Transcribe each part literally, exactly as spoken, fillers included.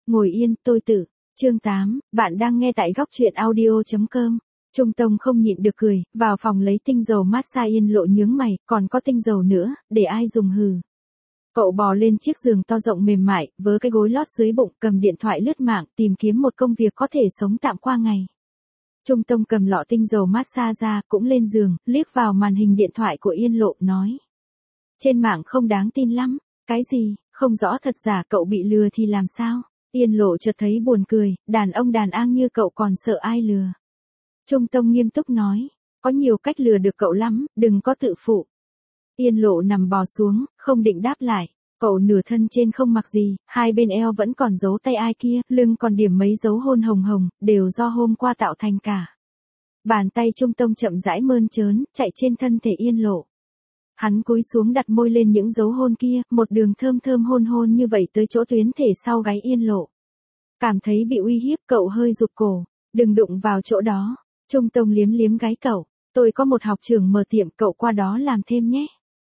ngồi yên, tôi tự. Chương tám, bạn đang nghe tại góc truyện audio chấm com. Trung Tông không nhịn được cười, vào phòng lấy tinh dầu massage. Yên Lộ nhướng mày, còn có tinh dầu nữa, để ai dùng hừ. Cậu bò lên chiếc giường to rộng mềm mại, vớ cái gối lót dưới bụng, cầm điện thoại lướt mạng, tìm kiếm một công việc có thể sống tạm qua ngày. Trung Tông cầm lọ tinh dầu massage ra, cũng lên giường, liếc vào màn hình điện thoại của Yên Lộ, nói. Trên mạng không đáng tin lắm. Cái gì, không rõ thật giả, cậu bị lừa thì làm sao? Yên Lộ chợt thấy buồn cười, đàn ông đàn an như cậu còn sợ ai lừa. Trung Tông nghiêm túc nói, có nhiều cách lừa được cậu lắm, đừng có tự phụ. Yên Lộ nằm bò xuống, không định đáp lại. Cậu nửa thân trên không mặc gì, hai bên eo vẫn còn dấu tay ai kia, lưng còn điểm mấy dấu hôn hồng hồng, đều do hôm qua tạo thành cả. Bàn tay Trung Tông chậm rãi mơn trớn, chạy trên thân thể Yên Lộ. Hắn cúi xuống đặt môi lên những dấu hôn kia, một đường thơm thơm hôn hôn như vậy tới chỗ tuyến thể sau gáy Yên Lộ. Cảm thấy bị uy hiếp, cậu hơi rụt cổ, đừng đụng vào chỗ đó. Trung Tông liếm liếm gáy cậu, tôi có một học trưởng mở tiệm, cậu qua đó làm thêm nhé.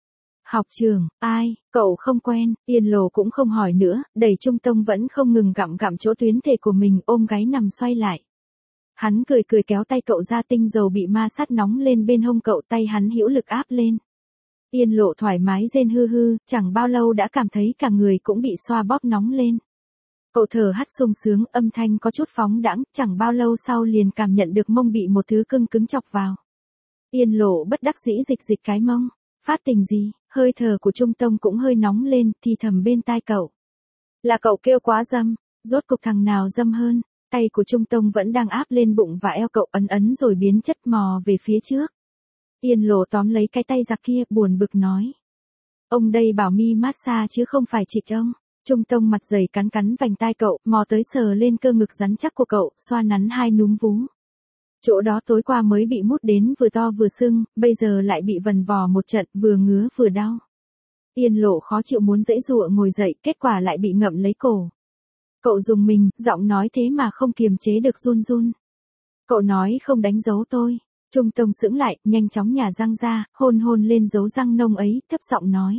Học trưởng, ai, cậu không quen. Yên Lộ cũng không hỏi nữa, đẩy Trung Tông vẫn không ngừng gặm gặm chỗ tuyến thể của mình, ôm gáy nằm xoay lại. Hắn cười cười kéo tay cậu ra, tinh dầu bị ma sát nóng lên bên hông cậu, tay hắn hữu lực áp lên. Yên Lộ thoải mái rên hư hư, chẳng bao lâu đã cảm thấy cả người cũng bị xoa bóp nóng lên. Cậu thở hắt sung sướng, âm thanh có chút phóng đãng, chẳng bao lâu sau liền cảm nhận được mông bị một thứ cưng cứng chọc vào. Yên Lộ bất đắc dĩ dịch dịch cái mông, phát tình gì, hơi thở của Trung Tông cũng hơi nóng lên, thì thầm bên tai cậu. Là cậu kêu quá dâm, rốt cục thằng nào dâm hơn, tay của Trung Tông vẫn đang áp lên bụng và eo cậu, ấn ấn rồi biến chất mò về phía trước. Yên Lộ tóm lấy cái tay giặc kia, buồn bực nói. Ông đây bảo mi massage chứ không phải trịch ông. Trung Tông mặt dày cắn cắn vành tai cậu, mò tới sờ lên cơ ngực rắn chắc của cậu, xoa nắn hai núm vú. Chỗ đó tối qua mới bị mút đến vừa to vừa sưng, bây giờ lại bị vần vò một trận, vừa ngứa vừa đau. Yên Lộ khó chịu muốn giãy giụa ngồi dậy, kết quả lại bị ngậm lấy cổ. Cậu dùng mình, giọng nói thế mà không kiềm chế được run run. Cậu nói không đánh dấu tôi. Trung Tông sững lại, nhanh chóng nhả răng ra, hôn hôn lên dấu răng nông ấy, thấp giọng nói.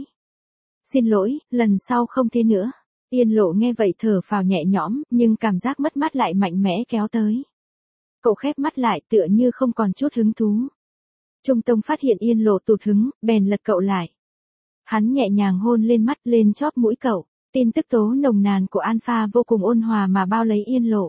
Xin lỗi, lần sau không thế nữa. Yên Lộ nghe vậy thở phào nhẹ nhõm, nhưng cảm giác mất mát lại mạnh mẽ kéo tới. Cậu khép mắt lại, tựa như không còn chút hứng thú. Trung Tông phát hiện Yên Lộ tụt hứng, bèn lật cậu lại. Hắn nhẹ nhàng hôn lên mắt, lên chóp mũi cậu. Tin tức tố nồng nàn của Alpha vô cùng ôn hòa mà bao lấy Yên Lộ.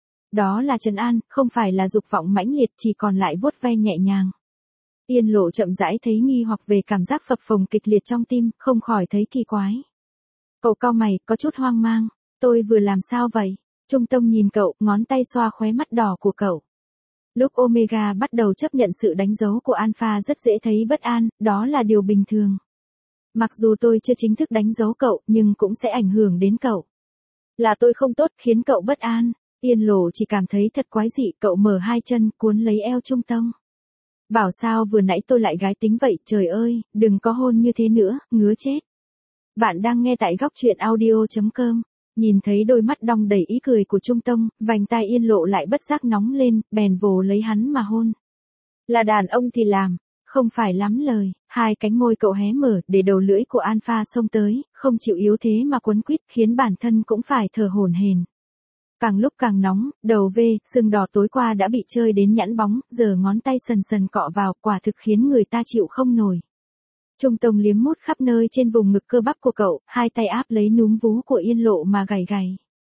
Đó là trấn an, không phải là dục vọng mãnh liệt, chỉ còn lại vuốt ve nhẹ nhàng. Yên Lộ chậm rãi thấy nghi hoặc về cảm giác phập phồng kịch liệt trong tim, không khỏi thấy kỳ quái. Cậu cau mày, có chút hoang mang. Tôi vừa làm sao vậy? Trung Tông nhìn cậu, ngón tay xoa khóe mắt đỏ của cậu. Lúc Omega bắt đầu chấp nhận sự đánh dấu của Alpha rất dễ thấy bất an, đó là điều bình thường. Mặc dù tôi chưa chính thức đánh dấu cậu, nhưng cũng sẽ ảnh hưởng đến cậu. Là tôi không tốt, khiến cậu bất an. Yên Lộ chỉ cảm thấy thật quái dị, cậu mở hai chân, cuốn lấy eo Trung Tông. Bảo sao vừa nãy tôi lại gái tính vậy, trời ơi, đừng có hôn như thế nữa, ngứa chết. Bạn đang nghe tại góc truyện audio chấm com. Nhìn thấy đôi mắt đong đầy ý cười của Trung Tông, vành tai Yên Lộ lại bất giác nóng lên, bèn vồ lấy hắn mà hôn. Là đàn ông thì làm, không phải lắm lời. Hai cánh môi cậu hé mở, để đầu lưỡi của Alpha xông tới, không chịu yếu thế mà quấn quýt, khiến bản thân cũng phải thở hổn hển. Càng lúc càng nóng, đầu V, sưng đỏ tối qua đã bị chơi đến nhẵn bóng, giờ ngón tay sần sần cọ vào, quả thực khiến người ta chịu không nổi. Trung Tông liếm mút khắp nơi trên vùng ngực cơ bắp của cậu, hai tay áp lấy núm vú của Yên Lộ mà gảy gảy.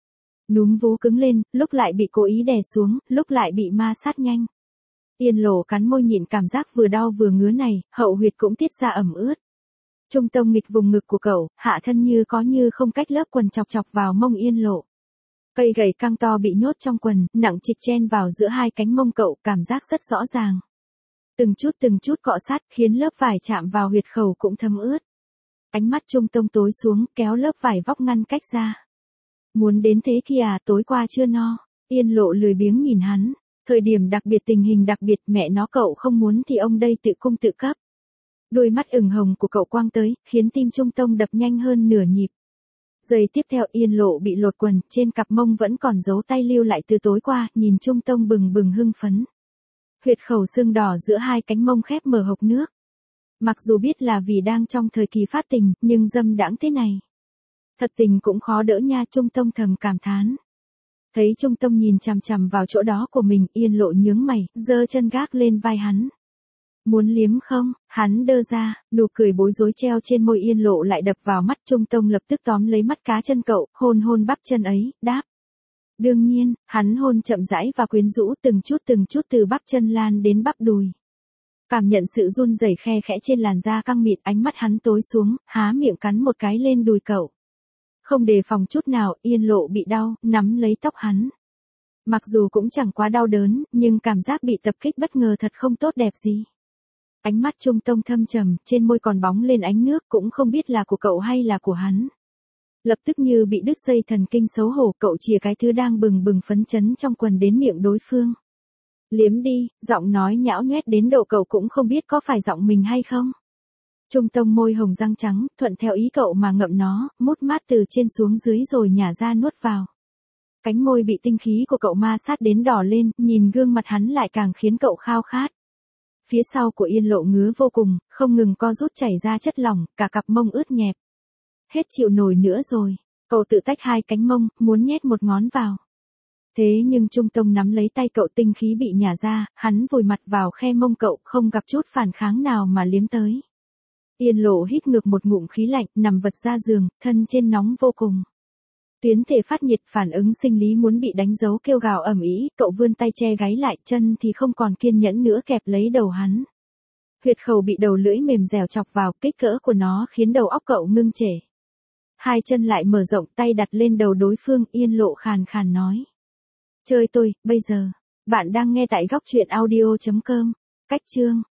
Núm vú cứng lên, lúc lại bị cố ý đè xuống, lúc lại bị ma sát nhanh. Yên Lộ cắn môi nhịn cảm giác vừa đau vừa ngứa này, hậu huyệt cũng tiết ra ẩm ướt. Trung Tông nghịch vùng ngực của cậu, hạ thân như có như không cách lớp quần chọc chọc vào mông Yên Lộ. Cây gầy căng to bị nhốt trong quần, nặng trịch chen vào giữa hai cánh mông cậu, cảm giác rất rõ ràng. Từng chút từng chút cọ sát, khiến lớp vải chạm vào huyệt khẩu cũng thấm ướt. Ánh mắt Trung Tông tối xuống, kéo lớp vải vóc ngăn cách ra. Muốn đến thế kìa, tối qua chưa no. Yên Lộ lười biếng nhìn hắn. Thời điểm đặc biệt, tình hình đặc biệt, mẹ nó cậu không muốn thì ông đây tự cung tự cấp. Đôi mắt ửng hồng của cậu quang tới, khiến tim Trung Tông đập nhanh hơn nửa nhịp. Giây tiếp theo Yên Lộ bị lột quần, trên cặp mông vẫn còn dấu tay lưu lại từ tối qua, nhìn Trung Tông bừng bừng hưng phấn. Huyệt khẩu sưng đỏ giữa hai cánh mông khép mở hộc nước. Mặc dù biết là vì đang trong thời kỳ phát tình, nhưng dâm đãng thế này. Thật tình cũng khó đỡ nha, Trung Tông thầm cảm thán. Thấy Trung Tông nhìn chằm chằm vào chỗ đó của mình, Yên Lộ nhướng mày, giơ chân gác lên vai hắn. Muốn liếm không? Hắn đơ ra, nụ cười bối rối treo trên môi Yên Lộ lại đập vào mắt. Trung Tông lập tức tóm lấy mắt cá chân cậu, hôn hôn bắp chân ấy, đáp. Đương nhiên, hắn hôn chậm rãi và quyến rũ, từng chút từng chút từ bắp chân lan đến bắp đùi. Cảm nhận sự run rẩy khe khẽ trên làn da căng mịn, ánh mắt hắn tối xuống, há miệng cắn một cái lên đùi cậu. Không đề phòng chút nào, Yên Lộ bị đau, nắm lấy tóc hắn. Mặc dù cũng chẳng quá đau đớn, nhưng cảm giác bị tập kích bất ngờ thật không tốt đẹp gì. Ánh mắt Trung Tông thâm trầm, trên môi còn bóng lên ánh nước, cũng không biết là của cậu hay là của hắn. Lập tức như bị đứt dây thần kinh, xấu hổ, cậu chìa cái thứ đang bừng bừng phấn chấn trong quần đến miệng đối phương. Liếm đi, giọng nói nhão nhoét đến độ cậu cũng không biết có phải giọng mình hay không. Trung Tông môi hồng răng trắng, thuận theo ý cậu mà ngậm nó, mút mát từ trên xuống dưới rồi nhả ra nuốt vào. Cánh môi bị tinh khí của cậu ma sát đến đỏ lên, nhìn gương mặt hắn lại càng khiến cậu khao khát. Phía sau của Yên Lộ ngứa vô cùng, không ngừng co rút chảy ra chất lỏng, cả cặp mông ướt nhẹp. Hết chịu nổi nữa rồi, cậu tự tách hai cánh mông, muốn nhét một ngón vào. Thế nhưng Trung Tông nắm lấy tay cậu, tinh khí bị nhả ra, hắn vùi mặt vào khe mông cậu, không gặp chút phản kháng nào mà liếm tới. Yên Lộ hít ngược một ngụm khí lạnh, nằm vật ra giường, thân trên nóng vô cùng. Tuyến thể phát nhiệt, phản ứng sinh lý muốn bị đánh dấu kêu gào ầm ĩ, cậu vươn tay che gáy lại, chân thì không còn kiên nhẫn nữa kẹp lấy đầu hắn. Huyệt khẩu bị đầu lưỡi mềm dẻo chọc vào, kích cỡ của nó khiến đầu óc cậu ngưng trệ. Hai chân lại mở rộng, tay đặt lên đầu đối phương, Yên Lộ khàn khàn nói. Chơi tôi, bây giờ. Bạn đang nghe tại góc truyện audio chấm com. Cách chương.